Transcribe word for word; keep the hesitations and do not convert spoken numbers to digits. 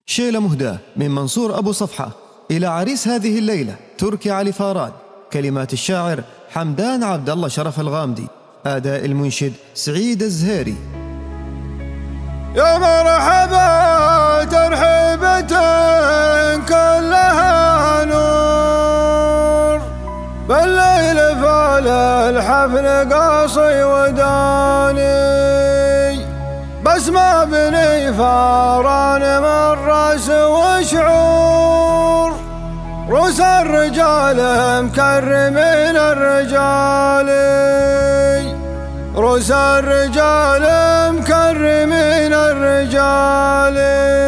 شيلة مهداة من منصور أبو صفحة إلى عريس هذه الليلة تركي علي فاران. كلمات الشاعر حمدان عبد الله شرف الغامدي. أداء المنشد سعيد الزهيري. يا مرحبا ترحيبة كلها نور، بالليل فال الحفل قاصي وداني، بس ما بني فاران من راس وشعور، روس الرجال مكرمين الرجال، روس الرجال مكرمين الرجال.